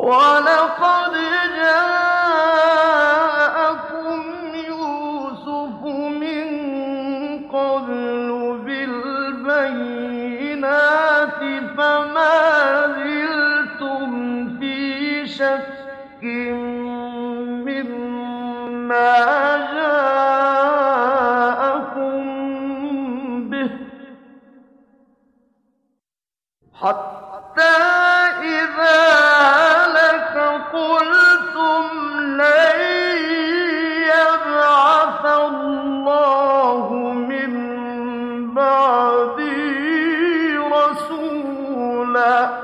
وَلَقَدْ جَاءَكُمْ يُوسُفُ مِن قَبْلُ بِالْبَيِّنَاتِ فَمَا زِلْتُمْ فِي شَكٍّ مِّمَّا جَاءَكُم بِهِ حَتَّىٰ إِذَا هَلَكَ قُلْتُمْ لَن يَبْعَثَ اللَّهُ مِن بَعْدِهِ رَسُولًا ۚ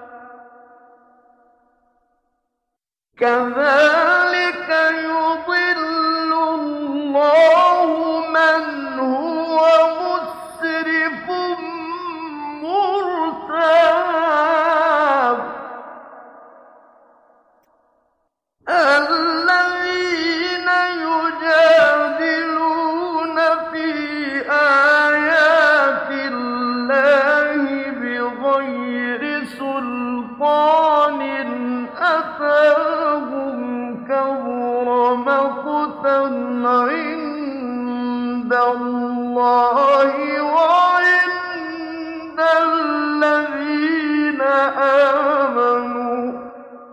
كَذَٰلِكَ يُضِلُّ اللَّهُ مَنْ هُوَ مُسْرِفٌ مُّرْتَابٌ الَّذِينَ يُجَادِلُونَ فِي آيَاتِ اللَّهِ بِغَيْرِ سُلْطَانٍ أَتَاهُمْ كَبُرَ مَقْتًا عِندَ اللَّهِ وَعِندَ الَّذِينَ آمَنُوا ۚ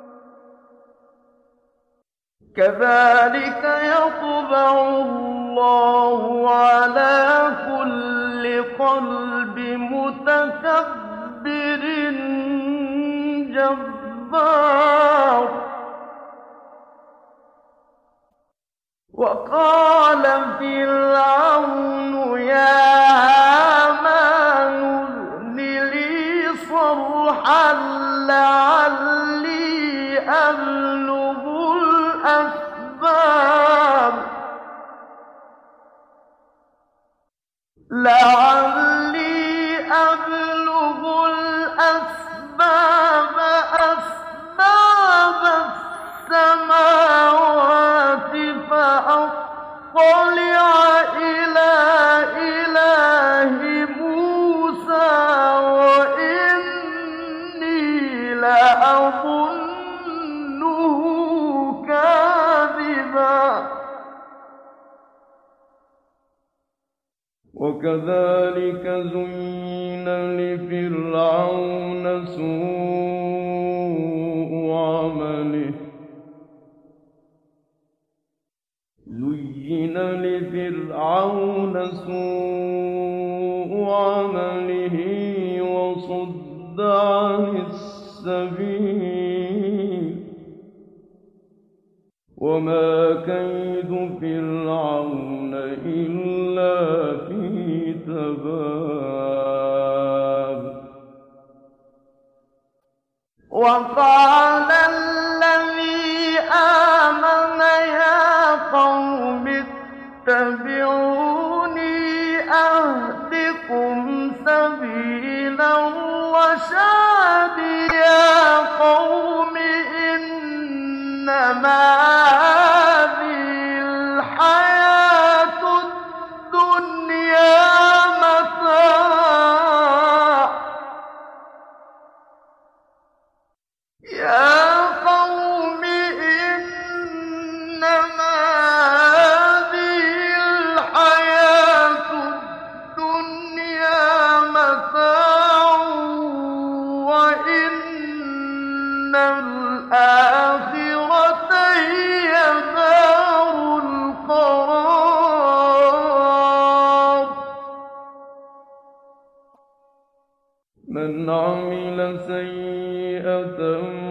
كَذَٰلِكَ يَطْبَعُ اللَّهُ عَلَىٰ كُلِّ قَلْبِ مُتَكَبِّرٍ جَبَّارٍ وَقَالَ فِرْعَوْنُ يَا هَامَانُ ابْنِ لِي صَرْحًا لَّعَلِّي أَبْلُغُ الْأَسْبَابَ أَسْبَابَ السَّمَاوَاتِ فَأَطَّلِعَ إِلَىٰ إِلَٰهِ مُوسَىٰ وَإِنِّي لَأَظُنُّهُ كَاذِبًا ۚ وَكَذَٰلِكَ زُيِّنَ لِفِرْعَوْنَ سُوءُ عَمَلِهِ وَصُدَّ عَنِ السَّبِيلِ ۚ وَمَا كَيْدُ فِرْعَوْنَ إِلَّا فِي تَبَابٍ وَقَالَ الَّذِي آمَنَ يَا قَوْمِ اتَّبِعُونِي أَهْدِكُمْ سَبِيلَ الرَّشَادِ يَا قَوْمِ إِنَّمَا هَٰذِهِ الْحَيَاةُ الدُّنْيَا مَتَاعٌ وَإِنَّ الْآخِرَةَ هِيَ دَارُ الْقَرَارِ مَنْ عَمِلَ سَيِّئَةً